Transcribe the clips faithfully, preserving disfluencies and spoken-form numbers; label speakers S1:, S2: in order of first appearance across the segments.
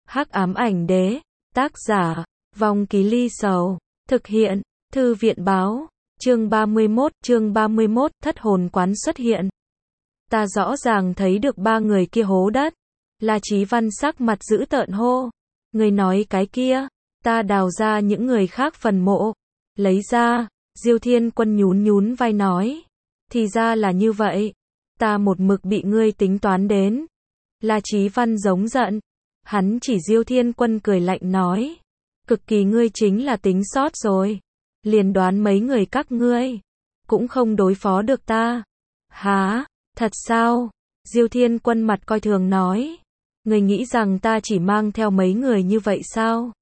S1: Hắc ám ảnh đế, tác giả, Vong Ký Ly Sầu, thực hiện, Thư viện báo, chương ba mươi mốt, chương ba mươi mốt, thất hồn quán xuất hiện. Ta rõ ràng thấy được ba người kia hố đất. La Chí Văn sắc mặt dữ tợn hô. Người nói cái kia, ta đào ra những người khác phần mộ. Lấy ra, Diêu Thiên Quân nhún nhún vai nói. Thì ra là như vậy. Ta một mực bị ngươi tính toán đến. La Chí Văn giống giận. Hắn chỉ Diêu Thiên Quân cười lạnh nói. Cực kỳ ngươi chính là tính sót rồi. Liền đoán mấy người các ngươi. Cũng không đối phó được ta. Hả? Thật sao? Diêu Thiên Quân mặt coi thường nói. Người nghĩ rằng ta chỉ mang theo mấy người như vậy sao?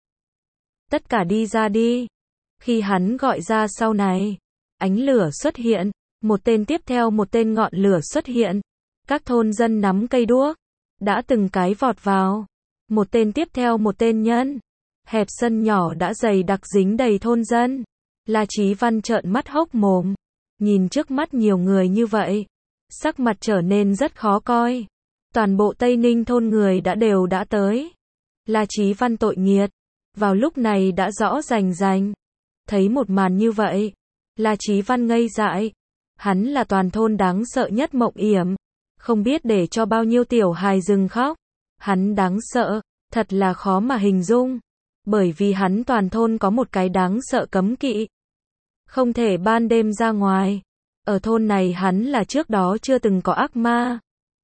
S1: Tất cả đi ra đi. Khi hắn gọi ra sau này, ánh lửa xuất hiện, một tên tiếp theo một tên ngọn lửa xuất hiện. Các thôn dân nắm cây đuốc, đã từng cái vọt vào. Một tên tiếp theo một tên nhân. Hẹp sân nhỏ đã dày đặc dính đầy thôn dân. La Chí Văn trợn mắt hốc mồm. Nhìn trước mắt nhiều người như vậy. Sắc mặt trở nên rất khó coi. Toàn bộ Tây Ninh thôn người đã đều đã tới. La Chí Văn tội nghiệt. Vào lúc này đã rõ rành rành. Thấy một màn như vậy. La Chí Văn ngây dại. Hắn là toàn thôn đáng sợ nhất Mộng Yểm. Không biết để cho bao nhiêu tiểu hài dừng khóc. Hắn đáng sợ. Thật là khó mà hình dung. Bởi vì hắn toàn thôn có một cái đáng sợ cấm kỵ. Không thể ban đêm ra ngoài. Ở thôn này hắn là trước đó chưa từng có ác ma.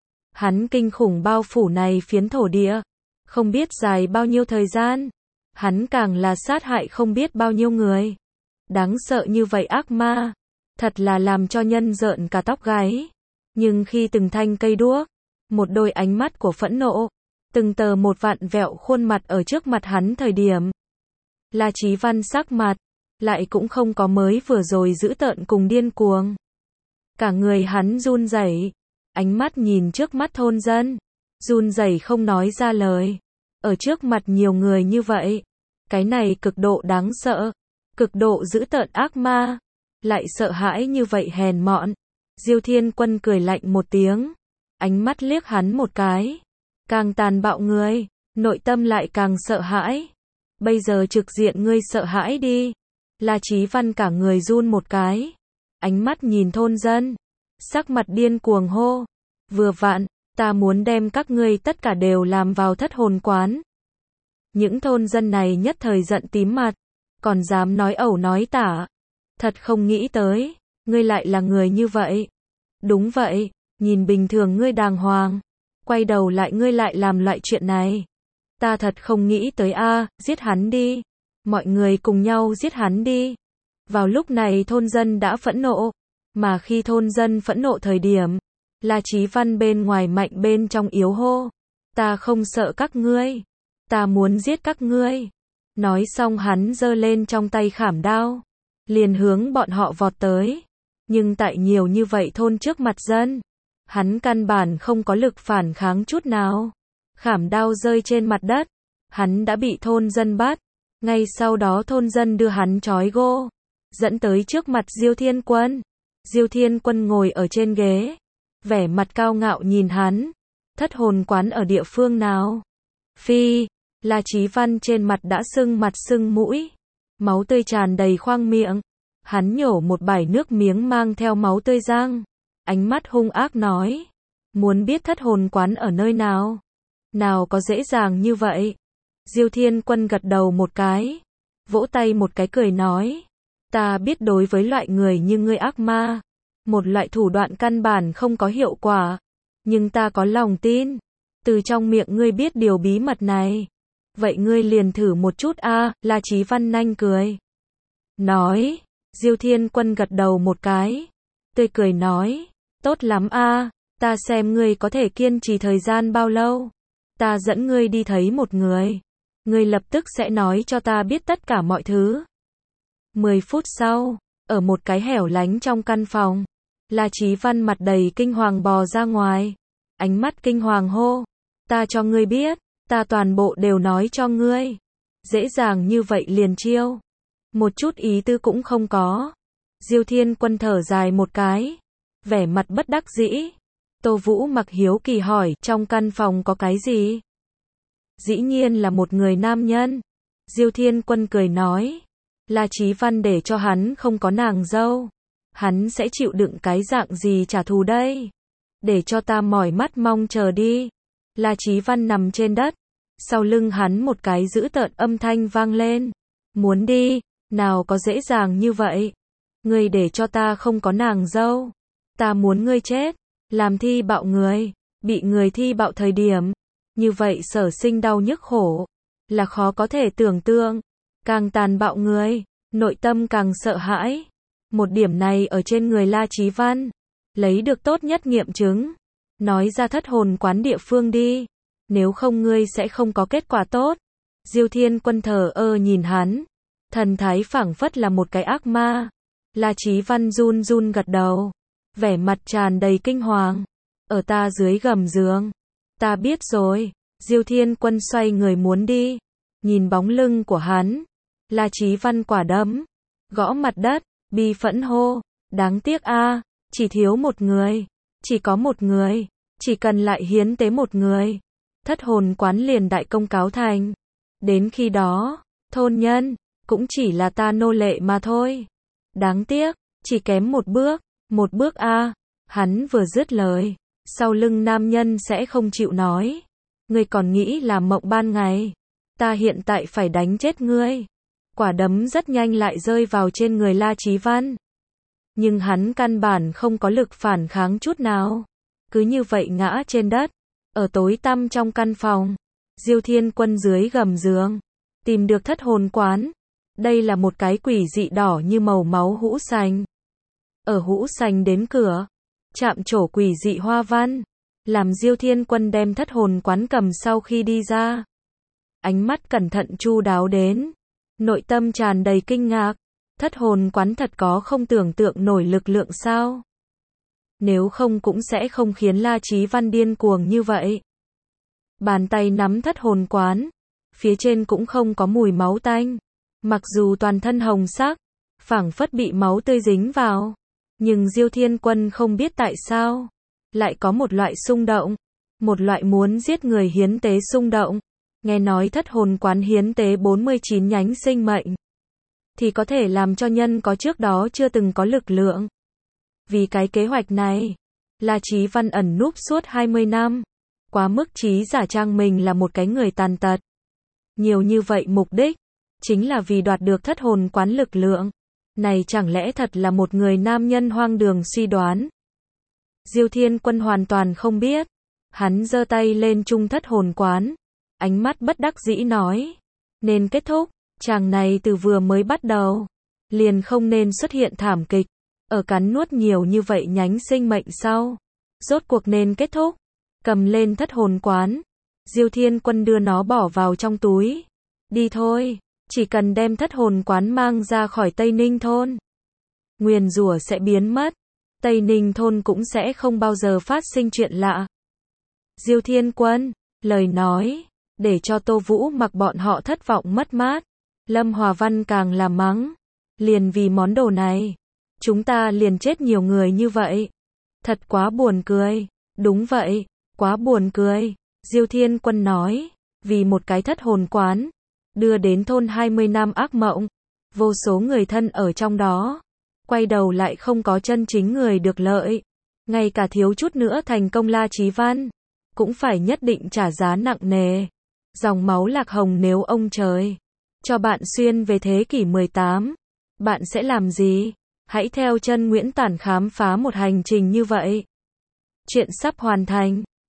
S1: Hắn kinh khủng bao phủ này phiến thổ địa. Không biết dài bao nhiêu thời gian. Hắn càng là sát hại không biết bao nhiêu người. Đáng sợ như vậy ác ma. Thật là làm cho nhân rợn cả tóc gáy. Nhưng khi từng thanh cây đuốc. Một đôi ánh mắt của phẫn nộ. Từng tờ một vạn vẹo khuôn mặt ở trước mặt hắn thời điểm. La Chí Văn sắc mặt. Lại cũng không có mới vừa rồi dữ tợn cùng điên cuồng. Cả người hắn run rẩy, ánh mắt nhìn trước mắt thôn dân, run rẩy không nói ra lời. Ở trước mặt nhiều người như vậy, cái này cực độ đáng sợ, cực độ dữ tợn ác ma, lại sợ hãi như vậy hèn mọn. Diêu Thiên Quân cười lạnh một tiếng, ánh mắt liếc hắn một cái, càng tàn bạo người, nội tâm lại càng sợ hãi. Bây giờ trực diện ngươi sợ hãi đi. La Chí Văn cả người run một cái. Ánh mắt nhìn thôn dân. Sắc mặt điên cuồng hô. Vừa vặn, ta muốn đem các ngươi tất cả đều làm vào thất hồn quán. Những thôn dân này nhất thời giận tím mặt. Còn dám nói ẩu nói tả. Thật không nghĩ tới. Ngươi lại là người như vậy. Đúng vậy, nhìn bình thường ngươi đàng hoàng. Quay đầu lại ngươi lại làm loại chuyện này. Ta thật không nghĩ tới a, giết hắn đi. Mọi người cùng nhau giết hắn đi. Vào lúc này thôn dân đã phẫn nộ. Mà khi thôn dân phẫn nộ thời điểm, La Chí Văn bên ngoài mạnh bên trong yếu hô. Ta không sợ các ngươi. Ta muốn giết các ngươi. Nói xong hắn giơ lên trong tay khảm đao. Liền hướng bọn họ vọt tới. Nhưng tại nhiều như vậy thôn trước mặt dân. Hắn căn bản không có lực phản kháng chút nào. Khảm đao rơi trên mặt đất. Hắn đã bị thôn dân bắt. Ngay sau đó thôn dân đưa hắn trói gô. Dẫn tới trước mặt Diêu Thiên Quân. Diêu Thiên Quân ngồi ở trên ghế. Vẻ mặt cao ngạo nhìn hắn. Thất hồn quán ở địa phương nào? Phi. La Chí Văn trên mặt đã sưng mặt sưng mũi. Máu tươi tràn đầy khoang miệng. Hắn nhổ một bãi nước miếng mang theo máu tươi răng. Ánh mắt hung ác nói. Muốn biết thất hồn quán ở nơi nào? Nào có dễ dàng như vậy? Diêu Thiên Quân gật đầu một cái. Vỗ tay một cái cười nói. Ta biết đối với loại người như ngươi ác ma. Một loại thủ đoạn căn bản không có hiệu quả. Nhưng ta có lòng tin. Từ trong miệng ngươi biết điều bí mật này. Vậy ngươi liền thử một chút a. À, La Chí Văn nanh cười. Nói. Diêu Thiên Quân gật đầu một cái. Tươi cười nói. Tốt lắm a. À, ta xem ngươi có thể kiên trì thời gian bao lâu. Ta dẫn ngươi đi thấy một người. Ngươi lập tức sẽ nói cho ta biết tất cả mọi thứ. Mười phút sau, ở một cái hẻo lánh trong căn phòng, La Chí Văn mặt đầy kinh hoàng bò ra ngoài. Ánh mắt kinh hoàng hô. Ta cho ngươi biết, ta toàn bộ đều nói cho ngươi. Dễ dàng như vậy liền chiêu. Một chút ý tư cũng không có. Diêu Thiên Quân thở dài một cái. Vẻ mặt bất đắc dĩ. Tô Vũ Mặc hiếu kỳ hỏi, trong căn phòng có cái gì? Dĩ nhiên là một người nam nhân. Diêu Thiên Quân cười nói. La Chí Văn để cho hắn không có nàng dâu. Hắn sẽ chịu đựng cái dạng gì trả thù đây? Để cho ta mỏi mắt mong chờ đi. La Chí Văn nằm trên đất. Sau lưng hắn một cái dữ tợn âm thanh vang lên. Muốn đi, nào có dễ dàng như vậy. Ngươi để cho ta không có nàng dâu. Ta muốn ngươi chết. Làm thi bạo người. Bị người thi bạo thời điểm. Như vậy sở sinh đau nhức khổ. Là khó có thể tưởng tượng. Càng tàn bạo người. Nội tâm càng sợ hãi. Một điểm này ở trên người La Chí Văn. Lấy được tốt nhất nghiệm chứng. Nói ra thất hồn quán địa phương đi. Nếu không ngươi sẽ không có kết quả tốt. Diêu Thiên Quân thờ ơ nhìn hắn. Thần thái phảng phất là một cái ác ma. La Chí Văn run run gật đầu. Vẻ mặt tràn đầy kinh hoàng. Ở ta dưới gầm giường. Ta biết rồi. Diêu Thiên Quân xoay người muốn đi. Nhìn bóng lưng của hắn. La Chí Văn quả đấm. Gõ mặt đất. Bi phẫn hô. Đáng tiếc a, chỉ thiếu một người. Chỉ có một người. Chỉ cần lại hiến tế một người. Thất hồn quán liền đại công cáo thành. Đến khi đó, thôn nhân, cũng chỉ là ta nô lệ mà thôi. Đáng tiếc, chỉ kém một bước. Một bước a. Hắn vừa dứt lời. Sau lưng nam nhân sẽ không chịu nói. Ngươi còn nghĩ là mộng ban ngày. Ta hiện tại phải đánh chết ngươi. Quả đấm rất nhanh lại rơi vào trên người La Chí Văn. Nhưng hắn căn bản không có lực phản kháng chút nào. Cứ như vậy ngã trên đất. Ở tối tăm trong căn phòng. Diêu Thiên Quân dưới gầm giường. Tìm được thất hồn quán. Đây là một cái quỷ dị đỏ như màu máu hũ sành. Ở hũ sành đến cửa. Chạm trổ quỷ dị hoa văn. Làm Diêu Thiên Quân đem thất hồn quán cầm sau khi đi ra. Ánh mắt cẩn thận chu đáo đến. Nội tâm tràn đầy kinh ngạc. Thất hồn quán thật có không tưởng tượng nổi lực lượng sao? Nếu không cũng sẽ không khiến La Chí Văn điên cuồng như vậy. Bàn tay nắm thất hồn quán. Phía trên cũng không có mùi máu tanh. Mặc dù toàn thân hồng sắc. Phảng phất bị máu tươi dính vào. Nhưng Diêu Thiên Quân không biết tại sao. Lại có một loại xung động. Một loại muốn giết người hiến tế xung động. Nghe nói thất hồn quán hiến tế bốn mươi chín nhánh sinh mệnh. Thì có thể làm cho nhân có trước đó chưa từng có lực lượng. Vì cái kế hoạch này. La Chí Văn ẩn núp suốt hai mươi năm. Quá mức trí giả trang mình là một cái người tàn tật. Nhiều như vậy mục đích. Chính là vì đoạt được thất hồn quán lực lượng. Này chẳng lẽ thật là một người nam nhân hoang đường suy đoán. Diêu Thiên Quân hoàn toàn không biết. Hắn giơ tay lên trung thất hồn quán. Ánh mắt bất đắc dĩ nói. Nên kết thúc. Chàng này từ vừa mới bắt đầu. Liền không nên xuất hiện thảm kịch. Ở cắn nuốt nhiều như vậy nhánh sinh mệnh sau. Rốt cuộc nên kết thúc. Cầm lên thất hồn quán. Diêu Thiên Quân đưa nó bỏ vào trong túi. Đi thôi. Chỉ cần đem thất hồn quán mang ra khỏi Tây Ninh thôn. Nguyền rủa sẽ biến mất. Tây Ninh thôn cũng sẽ không bao giờ phát sinh chuyện lạ. Diêu Thiên Quân, lời nói, để cho Tô Vũ Mặc bọn họ thất vọng mất mát. Lâm Hòa Văn càng là mắng. Liền vì món đồ này. Chúng ta liền chết nhiều người như vậy. Thật quá buồn cười. Đúng vậy, quá buồn cười. Diêu Thiên Quân nói. Vì một cái thất hồn quán. Đưa đến thôn hai mươi năm ác mộng. Vô số người thân ở trong đó. Quay đầu lại không có chân chính người được lợi. Ngay cả thiếu chút nữa thành công La Chí Văn. Cũng phải nhất định trả giá nặng nề. Dòng máu Lạc Hồng nếu ông trời cho bạn xuyên về thế kỷ mười tám. Bạn sẽ làm gì? Hãy theo chân Nguyễn Tản khám phá một hành trình như vậy. Chuyện sắp hoàn thành.